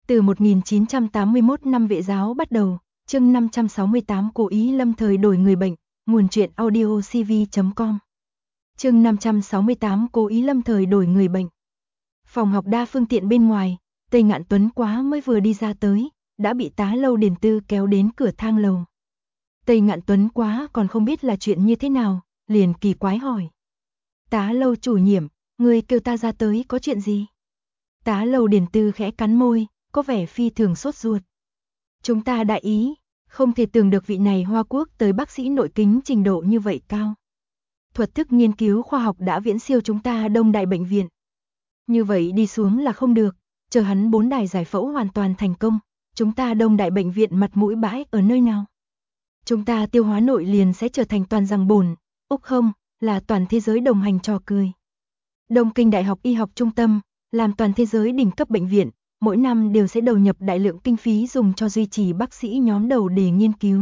Từ 1981 năm Vệ giáo bắt đầu, chương 568 cố ý lâm thời đổi người bệnh, nguồn truyện audio cv.com. Chương 568 cố ý lâm thời đổi người bệnh. Phòng học đa phương tiện bên ngoài, Tây Ngạn Tuấn Quá mới vừa đi ra tới, đã bị tá Lâu Điền Tư kéo đến cửa thang lầu. Tây Ngạn Tuấn Quá còn không biết là chuyện như thế nào, liền kỳ quái hỏi. Tá Lâu chủ nhiệm, người kêu ta ra tới có chuyện gì? Tá Lâu Điền Tư khẽ cắn môi, có vẻ phi thường sốt ruột. Chúng ta đại ý, không thể tưởng được vị này Hoa Quốc tới bác sĩ nội kính trình độ như vậy cao. Thuật thức nghiên cứu khoa học đã viễn siêu chúng ta Đông Đại bệnh viện. Như vậy đi xuống là không được, chờ hắn 4 đài giải phẫu hoàn toàn thành công, chúng ta Đông Đại bệnh viện mặt mũi bãi ở nơi nào? Chúng ta tiêu hóa nội liền sẽ trở thành toàn răng bồn, úc không, là toàn thế giới đồng hành trò cười. Đông Kinh Đại học Y học Trung tâm, làm toàn thế giới đỉnh cấp bệnh viện, mỗi năm đều sẽ đầu nhập đại lượng kinh phí dùng cho duy trì bác sĩ nhóm đầu đề nghiên cứu.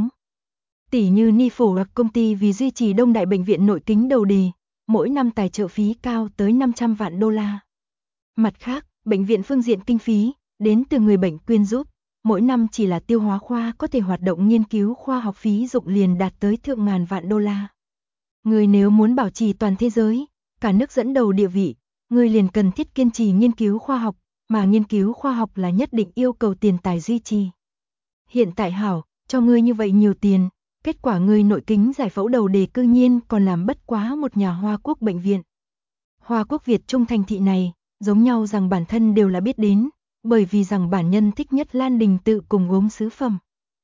Tỷ như Nifo hoặc công ty vì duy trì Đông Đại bệnh viện nội kính đầu đề, mỗi năm tài trợ phí cao tới 500 vạn đô la. Mặt khác, bệnh viện phương diện kinh phí, đến từ người bệnh quyên giúp, mỗi năm chỉ là tiêu hóa khoa có thể hoạt động nghiên cứu khoa học phí dụng liền đạt tới thượng ngàn vạn đô la. Người nếu muốn bảo trì toàn thế giới, cả nước dẫn đầu địa vị, người liền cần thiết kiên trì nghiên cứu khoa học, mà nghiên cứu khoa học là nhất định yêu cầu tiền tài duy trì. Hiện tại hảo, cho ngươi như vậy nhiều tiền, kết quả ngươi nội kính giải phẫu đầu đề cư nhiên còn làm bất quá một nhà Hoa Quốc bệnh viện. Hoa Quốc Việt Trung thành thị này, giống nhau rằng bản thân đều là biết đến, bởi vì rằng bản nhân thích nhất Lan Đình tự cùng gốm sứ phẩm.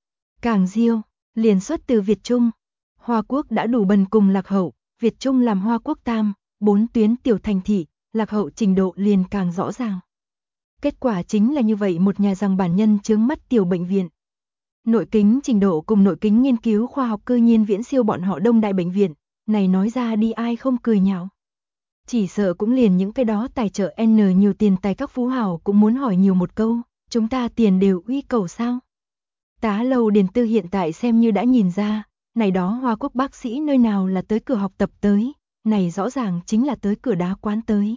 Càng Diêu, liền xuất từ Việt Trung. Hoa Quốc đã đủ bần cùng lạc hậu, Việt Trung làm Hoa Quốc tam, 4 tuyến tiểu thành thị, lạc hậu trình độ liền càng rõ ràng. Kết quả chính là như vậy một nhà rằng bản nhân chướng mắt tiểu bệnh viện. Nội kính trình độ cùng nội kính nghiên cứu khoa học cư nhiên viễn siêu bọn họ Đông Đại bệnh viện, này nói ra đi ai không cười nhạo. Chỉ sợ cũng liền những cái đó tài trợ N nhiều tiền tài các phú hào cũng muốn hỏi nhiều một câu, chúng ta tiền đều uy cầu sao? Tá Lâu Điền Tư hiện tại xem như đã nhìn ra, này đó Hoa Quốc bác sĩ nơi nào là tới cửa học tập tới, này rõ ràng chính là tới cửa đá quán tới.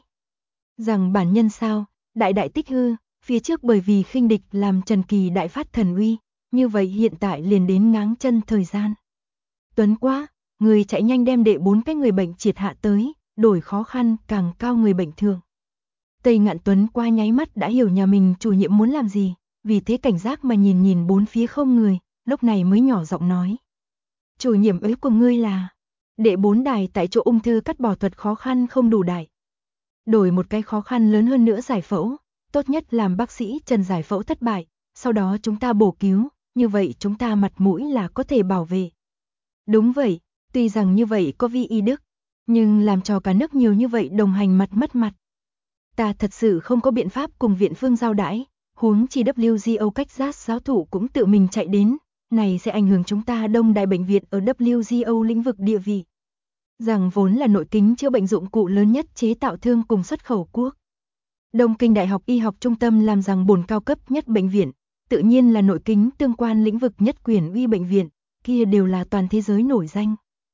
Rằng bản nhân sao, đại tích hư, phía trước bởi vì khinh địch làm Trần Kỳ đại phát thần uy, như vậy hiện tại liền đến ngáng chân thời gian. Tuấn Quá, người chạy nhanh đem đệ 4 cái người bệnh triệt hạ tới, đổi khó khăn càng cao người bệnh thường. Tây Ngạn Tuấn Quá nháy mắt đã hiểu nhà mình chủ nhiệm muốn làm gì, vì thế cảnh giác mà nhìn bốn phía không người, lúc này mới nhỏ giọng nói. Chủ nhiệm ấy của ngươi là, đệ 4 đài tại chỗ ung thư cắt bỏ thuật khó khăn không đủ đại. Đổi một cái khó khăn lớn hơn nữa giải phẫu, tốt nhất làm bác sĩ Trần giải phẫu thất bại, sau đó chúng ta bổ cứu, như vậy chúng ta mặt mũi là có thể bảo vệ. Đúng vậy, tuy rằng như vậy có vi y đức, nhưng làm cho cả nước nhiều như vậy đồng hành mặt mất mặt. Ta thật sự không có biện pháp cùng viện phương giao đãi, huống chi WGO cách giác giáo thủ cũng tự mình chạy đến, này sẽ ảnh hưởng chúng ta Đông Đại bệnh viện ở WGO lĩnh vực địa vị. Rằng vốn là nội kính chữa bệnh dụng cụ lớn nhất chế tạo thương cùng xuất khẩu quốc. Đông Kinh Đại học Y học Trung tâm làm rằng bồn cao cấp nhất bệnh viện, tự nhiên là nội kính tương quan lĩnh vực nhất quyền uy bệnh viện, kia đều là toàn thế giới nổi danh.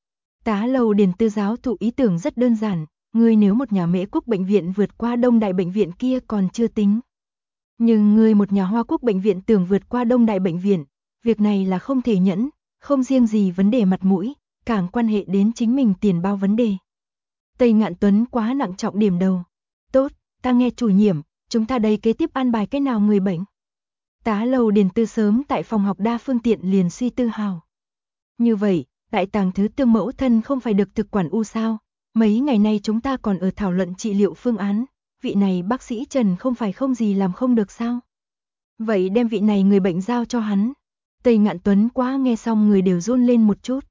Tá Lâu Điền Tư giáo thụ ý tưởng rất đơn giản, ngươi nếu một nhà Mễ Quốc bệnh viện vượt qua Đông Đại bệnh viện kia còn chưa tính. Nhưng ngươi một nhà Hoa Quốc bệnh viện tưởng vượt qua Đông Đại bệnh viện, việc này là không thể nhẫn, không riêng gì vấn đề mặt mũi, càng quan hệ đến chính mình tiền bao vấn đề. Tây Ngạn Tuấn Quá nặng trọng điểm đầu. Tốt, ta nghe chủ nhiệm, chúng ta đây kế tiếp an bài cái nào người bệnh. Tá Lâu Điền Tư sớm tại phòng học đa phương tiện liền suy tư hào. Như vậy, đại tàng thứ tương mẫu thân không phải được thực quản u sao, mấy ngày nay chúng ta còn ở thảo luận trị liệu phương án, vị này bác sĩ Trần không phải không gì làm không được sao. Vậy đem vị này người bệnh giao cho hắn. Tây Ngạn Tuấn Quá nghe xong người đều run lên một chút.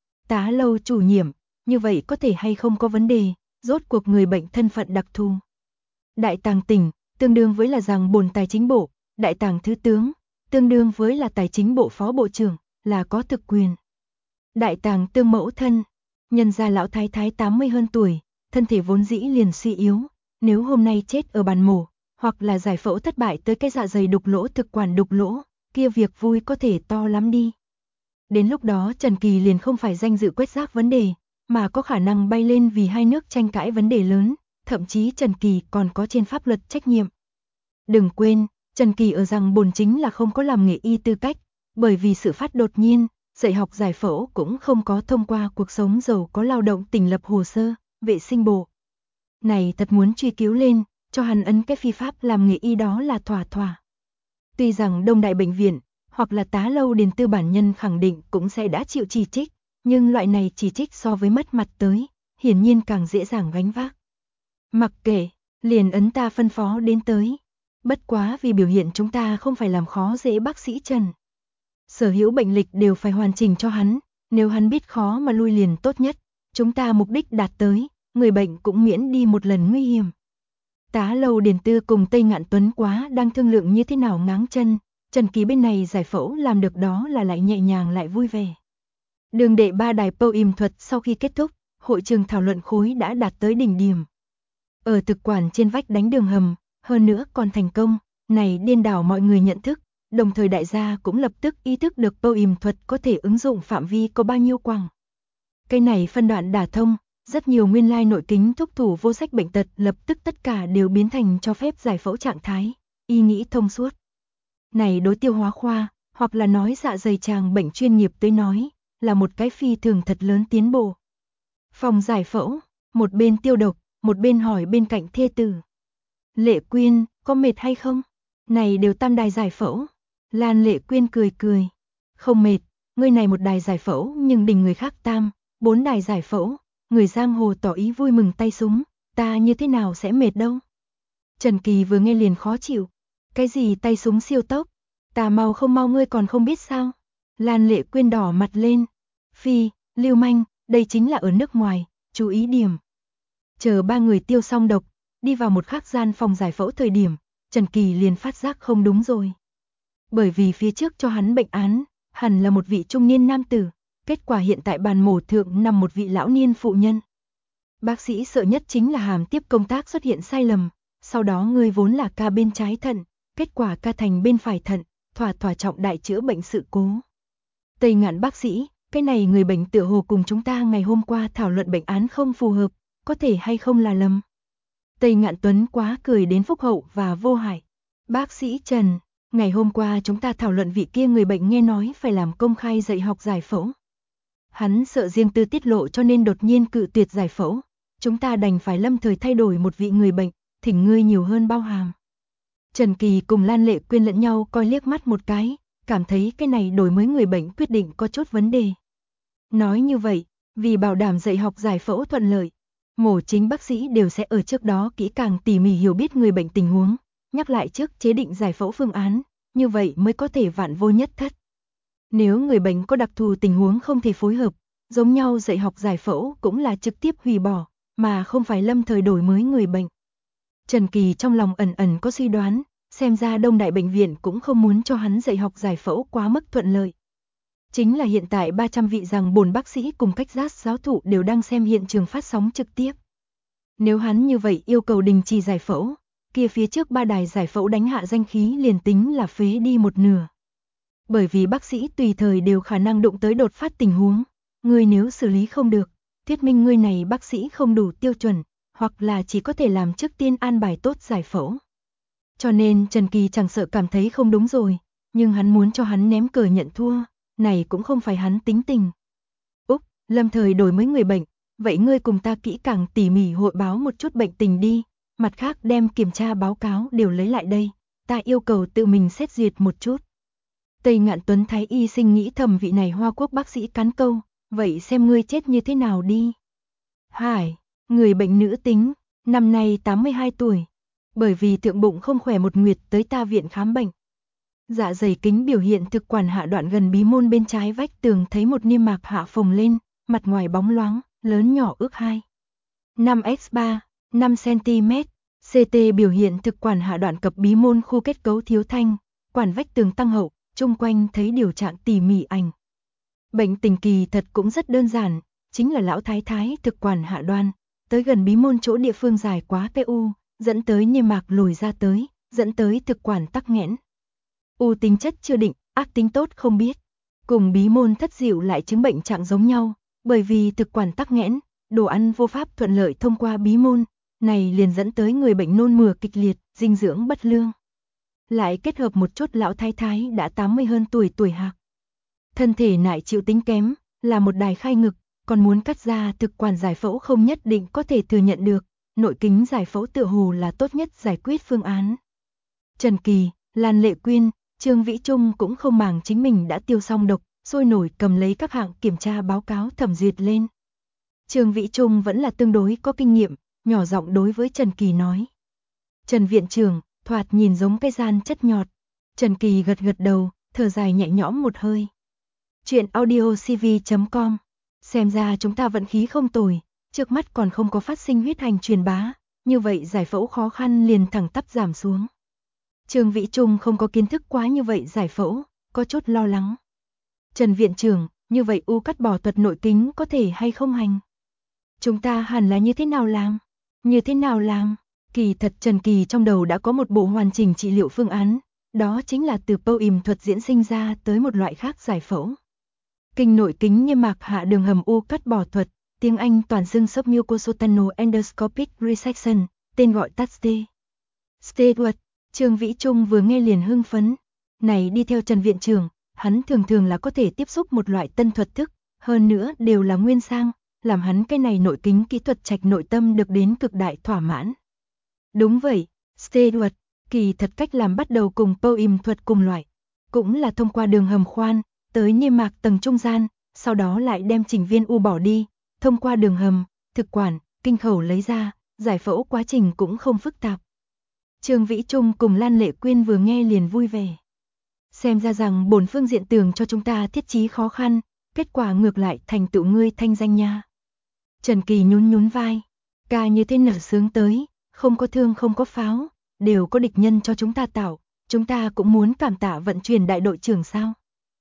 Tá Lâu chủ nhiệm, như vậy có thể hay không có vấn đề, rốt cuộc người bệnh thân phận đặc thù. Đại tàng tỉnh, tương đương với là rằng bồn tài chính bộ, đại tàng thứ tướng, tương đương với là tài chính bộ phó bộ trưởng, là có thực quyền. Đại tàng tương mẫu thân, nhân gia lão thái thái 80 hơn tuổi, thân thể vốn dĩ liền suy yếu, nếu hôm nay chết ở bàn mổ, hoặc là giải phẫu thất bại tới cái dạ dày đục lỗ thực quản đục lỗ, kia việc vui có thể to lắm đi. Đến lúc đó Trần Kỳ liền không phải danh dự quét rác vấn đề, mà có khả năng bay lên vì hai nước tranh cãi vấn đề lớn, thậm chí Trần Kỳ còn có trên pháp luật trách nhiệm. Đừng quên, Trần Kỳ ở rằng bổn chính là không có làm nghề y tư cách, bởi vì sự phát đột nhiên, dạy học giải phẫu cũng không có thông qua cuộc sống giàu có lao động tỉnh lập hồ sơ, vệ sinh bộ. Này thật muốn truy cứu lên, cho hắn ấn cái phi pháp làm nghề y đó là thỏa thỏa. Tuy rằng Đông Đại Bệnh viện, hoặc là Tá Lâu Điền Tư bản nhân khẳng định cũng sẽ đã chịu chỉ trích, nhưng loại này chỉ trích so với mất mặt tới, hiển nhiên càng dễ dàng gánh vác. Mặc kệ, liền ấn ta phân phó đến tới. Bất quá vì biểu hiện chúng ta không phải làm khó dễ bác sĩ Trần. Sở hữu bệnh lịch đều phải hoàn chỉnh cho hắn, nếu hắn biết khó mà lui liền tốt nhất, chúng ta mục đích đạt tới, người bệnh cũng miễn đi một lần nguy hiểm. Tá Lâu Điền Tư cùng Tây Ngạn Tuấn Quá đang thương lượng như thế nào ngáng chân, Trần Kỳ bên này giải phẫu làm được đó là lại nhẹ nhàng lại vui vẻ. Đường đệ 3 đài POIM thuật sau khi kết thúc, hội trường thảo luận khối đã đạt tới đỉnh điểm. Ở thực quản trên vách đánh đường hầm, hơn nữa còn thành công, này điên đảo mọi người nhận thức, đồng thời đại gia cũng lập tức ý thức được POIM thuật có thể ứng dụng phạm vi có bao nhiêu quầng. Cái này phân đoạn đả thông, rất nhiều nguyên lai nội kính thúc thủ vô sách bệnh tật lập tức tất cả đều biến thành cho phép giải phẫu trạng thái, y nghĩ thông suốt. Này đối tiêu hóa khoa, hoặc là nói dạ dày tràng bệnh chuyên nghiệp tới nói, là một cái phi thường thật lớn tiến bộ. Phòng giải phẫu, một bên tiêu độc, một bên hỏi bên cạnh thê tử. Lệ Quyên, có mệt hay không? Này đều tam đài giải phẫu. Lan Lệ Quyên cười cười. Không mệt, ngươi này một đài giải phẫu nhưng đình người khác tam, 4 đài giải phẫu. Người giang hồ tỏ ý vui mừng tay súng, ta như thế nào sẽ mệt đâu. Trần Kỳ vừa nghe liền khó chịu. Cái gì tay súng siêu tốc? Ta mau không mau ngươi còn không biết sao? Lan Lệ Quyên đỏ mặt lên. Phi, lưu manh, đây chính là ở nước ngoài, chú ý điểm. Chờ 3 người tiêu xong độc, đi vào một khác gian phòng giải phẫu thời điểm, Trần Kỳ liền phát giác không đúng rồi. Bởi vì phía trước cho hắn bệnh án, hẳn là một vị trung niên nam tử, kết quả hiện tại bàn mổ thượng nằm một vị lão niên phụ nhân. Bác sĩ sợ nhất chính là hàm tiếp công tác xuất hiện sai lầm, sau đó người vốn là ca bên trái thận, kết quả ca thành bên phải thận, thỏa trọng đại chữa bệnh sự cố. Tây Ngạn bác sĩ, cái này người bệnh tựa hồ cùng chúng ta ngày hôm qua thảo luận bệnh án không phù hợp, có thể hay không là lầm. Tây Ngạn Tuấn Quá cười đến phúc hậu và vô hại. Bác sĩ Trần, ngày hôm qua chúng ta thảo luận vị kia người bệnh nghe nói phải làm công khai dạy học giải phẫu. Hắn sợ riêng tư tiết lộ cho nên đột nhiên cự tuyệt giải phẫu. Chúng ta đành phải lâm thời thay đổi một vị người bệnh, thỉnh ngươi nhiều hơn bao hàm. Trần Kỳ cùng Lan Lệ Quyên lẫn nhau coi liếc mắt một cái, cảm thấy cái này đổi mới người bệnh quyết định có chút vấn đề. Nói như vậy, vì bảo đảm dạy học giải phẫu thuận lợi, mổ chính bác sĩ đều sẽ ở trước đó kỹ càng tỉ mỉ hiểu biết người bệnh tình huống, nhắc lại trước chế định giải phẫu phương án, như vậy mới có thể vạn vô nhất thất. Nếu người bệnh có đặc thù tình huống không thể phối hợp, giống nhau dạy học giải phẫu cũng là trực tiếp hủy bỏ, mà không phải lâm thời đổi mới người bệnh. Trần Kỳ trong lòng ẩn ẩn có suy đoán, xem ra Đông Đại Bệnh viện cũng không muốn cho hắn dạy học giải phẫu quá mức thuận lợi. Chính là hiện tại 300 vị rằng bổn bác sĩ cùng cách giác giáo thụ đều đang xem hiện trường phát sóng trực tiếp. Nếu hắn như vậy yêu cầu đình chỉ giải phẫu, kia phía trước 3 đài giải phẫu đánh hạ danh khí liền tính là phế đi một nửa. Bởi vì bác sĩ tùy thời đều khả năng đụng tới đột phát tình huống, người nếu xử lý không được, thuyết minh người này bác sĩ không đủ tiêu chuẩn, hoặc là chỉ có thể làm trước tiên an bài tốt giải phẫu. Cho nên Trần Kỳ chẳng sợ cảm thấy không đúng rồi, nhưng hắn muốn cho hắn ném cờ nhận thua, này cũng không phải hắn tính tình. Úc, lâm thời đổi mới người bệnh, vậy ngươi cùng ta kỹ càng tỉ mỉ hội báo một chút bệnh tình đi, mặt khác đem kiểm tra báo cáo đều lấy lại đây, ta yêu cầu tự mình xét duyệt một chút. Tây Ngạn Tuấn Thái y sinh nghĩ thầm vị này Hoa Quốc bác sĩ cắn câu, vậy xem ngươi chết như thế nào đi. Hải, người bệnh nữ tính, năm nay 82 tuổi, bởi vì thượng bụng không khỏe một nguyệt tới ta viện khám bệnh. Dạ dày kính biểu hiện thực quản hạ đoạn gần bí môn bên trái vách tường thấy một niêm mạc hạ phồng lên, mặt ngoài bóng loáng, lớn nhỏ ước 2. 5x3, 5 cm, CT biểu hiện thực quản hạ đoạn cập bí môn khu kết cấu thiếu thanh, quản vách tường tăng hậu, chung quanh thấy điều trạng tỉ mỉ ảnh. Bệnh tình kỳ thật cũng rất đơn giản, chính là lão thái thái thực quản hạ đoan, tới gần bí môn chỗ địa phương dài quá cái u, dẫn tới niêm mạc lồi ra tới, dẫn tới thực quản tắc nghẽn. U tính chất chưa định, ác tính tốt không biết. Cùng bí môn thất diệu lại chứng bệnh trạng giống nhau, bởi vì thực quản tắc nghẽn, đồ ăn vô pháp thuận lợi thông qua bí môn, này liền dẫn tới người bệnh nôn mửa kịch liệt, dinh dưỡng bất lương. lại kết hợp một chút lão thái thái đã 80 hơn tuổi hạc. Thân thể nại chịu tính kém, là một đài khai ngực, còn muốn cắt ra thực quản giải phẫu không nhất định có thể thừa nhận được, nội kính giải phẫu tựa hồ là tốt nhất giải quyết phương án. Trần Kỳ, Lan Lệ Quyên, Trương Vĩ Trung cũng không màng chính mình đã tiêu xong độc, sôi nổi cầm lấy các hạng kiểm tra báo cáo thẩm duyệt lên. Trương Vĩ Trung vẫn là tương đối có kinh nghiệm, nhỏ giọng đối với Trần Kỳ nói. Trần viện trưởng, thoạt nhìn giống cái gian chất nhọt. Trần Kỳ gật gật đầu, thở dài nhẹ nhõm một hơi. Chuyện audiocv.com. Xem ra chúng ta vận khí không tồi, trước mắt còn không có phát sinh huyết hành truyền bá, như vậy giải phẫu khó khăn liền thẳng tắp giảm xuống. Trương Vĩ Trung không có kiến thức quá như vậy giải phẫu, có chút lo lắng. Trần viện trưởng, như vậy u cắt bỏ thuật nội kính có thể hay không hành? Chúng ta hẳn là như thế nào làm? Như thế nào làm? Kỳ thật Trần Kỳ trong đầu đã có một bộ hoàn chỉnh trị liệu phương án, đó chính là từ POIM thuật diễn sinh ra tới một loại khác giải phẫu. Kinh nội kính niêm mạc hạ đường hầm u cắt bỏ thuật, tiếng Anh toàn xưng submucosal endoscopic resection, tên gọi tắt ST. ST-thuật. Trương Vĩ Trung vừa nghe liền hưng phấn. Này đi theo Trần viện trưởng, hắn thường là có thể tiếp xúc một loại tân thuật thức, hơn nữa đều là nguyên sang, làm hắn cái này nội kính kỹ thuật trạch nội tâm được đến cực đại thỏa mãn. Đúng vậy, ST-thuật, kỳ thật cách làm bắt đầu cùng POIM thuật cùng loại, cũng là thông qua đường hầm khoan, tới niêm mạc tầng trung gian, sau đó lại đem chỉnh viên u bỏ đi, thông qua đường hầm, thực quản, kinh khẩu lấy ra, giải phẫu quá trình cũng không phức tạp. Trương Vĩ Trung cùng Lan Lệ Quyên vừa nghe liền vui vẻ. Xem ra rằng bổn phương diện tưởng cho chúng ta thiết trí khó khăn, kết quả ngược lại thành tựu ngươi thanh danh nha. Trần Kỳ nhún vai, ca như thế nở sướng tới, không có thương không có pháo, đều có địch nhân cho chúng ta tạo, chúng ta cũng muốn cảm tạ vận chuyển đại đội trưởng sao.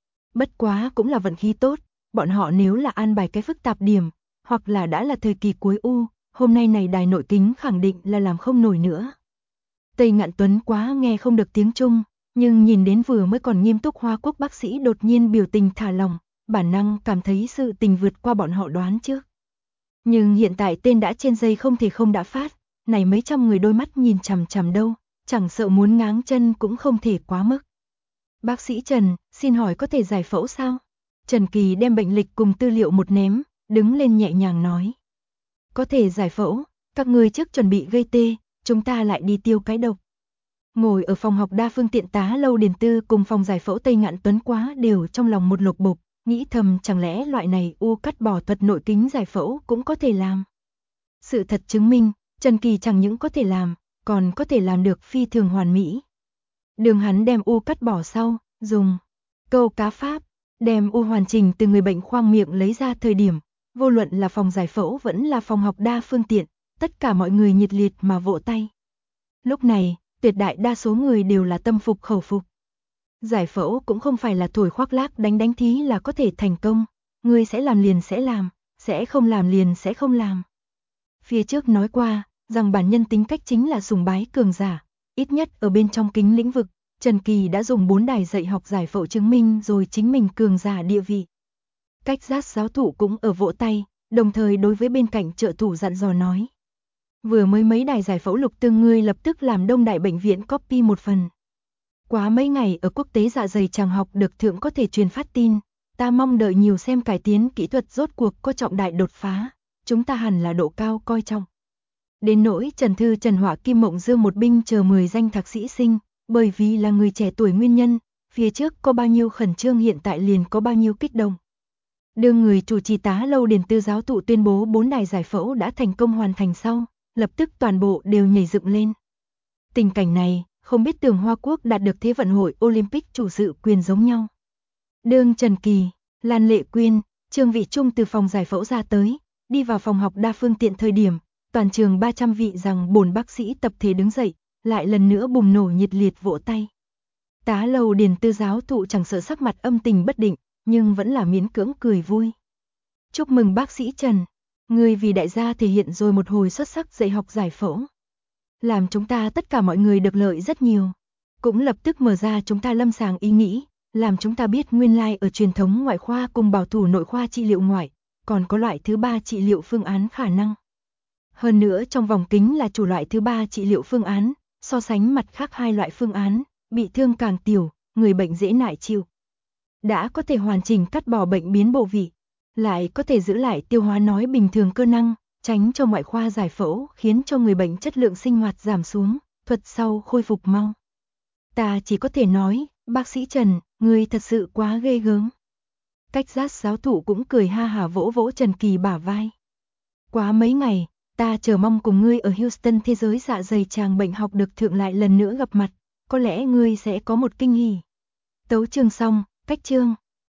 Bất quá cũng là vận khí tốt, bọn họ nếu là an bài cái phức tạp điểm, hoặc là đã là thời kỳ cuối u, hôm nay này đài nội kính khẳng định là làm không nổi nữa. Tây Ngạn Tuấn quá nghe không được tiếng Trung, nhưng nhìn đến vừa mới còn nghiêm túc Hoa Quốc bác sĩ đột nhiên biểu tình thả lỏng, bản năng cảm thấy sự tình vượt qua bọn họ đoán trước. Nhưng hiện tại tên đã trên dây không thể không đã phát, này mấy trăm người đôi mắt nhìn chằm chằm đâu, chẳng sợ muốn ngáng chân cũng không thể quá mức. Bác sĩ Trần, xin hỏi có thể giải phẫu sao? Trần Kỳ đem bệnh lịch cùng tư liệu một ném, đứng lên nhẹ nhàng nói. Có thể giải phẫu, các người trước chuẩn bị gây tê, chúng ta lại đi tiêu cái độc. Ngồi ở phòng học đa phương tiện tá Lâu Điền Tư cùng phòng giải phẫu Tây Ngạn Tuấn quá đều trong lòng một lục bục, nghĩ thầm chẳng lẽ loại này u cắt bỏ thuật nội kính giải phẫu cũng có thể làm. Sự thật chứng minh, Trần Kỳ chẳng những có thể làm, còn có thể làm được phi thường hoàn mỹ. Đường hắn đem u cắt bỏ sau, dùng câu cá pháp, đem u hoàn chỉnh từ người bệnh khoang miệng lấy ra thời điểm, vô luận là phòng giải phẫu vẫn là phòng học đa phương tiện, tất cả mọi người nhiệt liệt mà vỗ tay. Lúc này, tuyệt đại đa số người đều là tâm phục khẩu phục. Giải phẫu cũng không phải là thổi khoác lác đánh thí là có thể thành công, người sẽ làm liền sẽ làm, sẽ không làm liền sẽ không làm. Phía trước nói qua, rằng bản nhân tính cách chính là sùng bái cường giả, ít nhất ở bên trong kính lĩnh vực, Trần Kỳ đã dùng 4 đài dạy học giải phẫu chứng minh rồi chính mình cường giả địa vị. Cách giác giáo thủ cũng ở vỗ tay, đồng thời đối với bên cạnh trợ thủ dặn dò nói. Vừa mới mấy đài giải phẫu Lục Tương ngươi lập tức làm Đông Đại bệnh viện copy một phần. Quá mấy ngày ở quốc tế dạ dày chàng học được thượng có thể truyền phát tin, ta mong đợi nhiều xem cải tiến kỹ thuật rốt cuộc có trọng đại đột phá, chúng ta hẳn là độ cao coi trọng. Đến nỗi Trần Thư Trần Hỏa Kim Mộng Dương một binh chờ 10 danh thạc sĩ sinh, bởi vì là người trẻ tuổi nguyên nhân, phía trước có bao nhiêu khẩn trương hiện tại liền có bao nhiêu kích động. Đương người chủ trì tá Lâu Điền Tư giáo thụ tuyên bố 4 đài giải phẫu đã thành công hoàn thành sau, lập tức toàn bộ đều nhảy dựng lên. Tình cảnh này, không biết tưởng Hoa Quốc đạt được Thế vận hội Olympic chủ sự quyền giống nhau. Đương Trần Kỳ, Lan Lệ Quyên, Trương Vĩ Trung từ phòng giải phẫu ra tới, đi vào phòng học đa phương tiện thời điểm, toàn trường 300 vị rằng bổn bác sĩ tập thể đứng dậy, lại lần nữa bùng nổ nhiệt liệt vỗ tay. Tá Lâu Điền Tư giáo thụ chẳng sợ sắc mặt âm tình bất định, nhưng vẫn là miễn cưỡng cười vui. Chúc mừng bác sĩ Trần, người vì đại gia thể hiện rồi một hồi xuất sắc dạy học giải phẫu. Làm chúng ta tất cả mọi người được lợi rất nhiều. Cũng lập tức mở ra chúng ta lâm sàng ý nghĩ, làm chúng ta biết nguyên lai ở truyền thống ngoại khoa cùng bảo thủ nội khoa trị liệu ngoại, còn có loại thứ 3 trị liệu phương án khả năng. Hơn nữa trong vòng kính là chủ loại thứ 3 trị liệu phương án, so sánh mặt khác hai loại phương án, bị thương càng tiểu, người bệnh dễ nại chịu. Đã có thể hoàn chỉnh cắt bỏ bệnh biến bộ vị, lại có thể giữ lại tiêu hóa nói bình thường cơ năng, tránh cho ngoại khoa giải phẫu khiến cho người bệnh chất lượng sinh hoạt giảm xuống, thuật sau khôi phục mau. Ta chỉ có thể nói, bác sĩ Trần, người thật sự quá ghê gớm. Cách giác giáo thụ cũng cười ha hả vỗ vỗ Trần Kỳ bả vai. Quá mấy ngày, ta chờ mong cùng ngươi ở Houston thế giới dạ dày tràng bệnh học được thượng lại lần nữa gặp mặt, có lẽ ngươi sẽ có một kinh hỉ. Tấu chương xong, cách chương.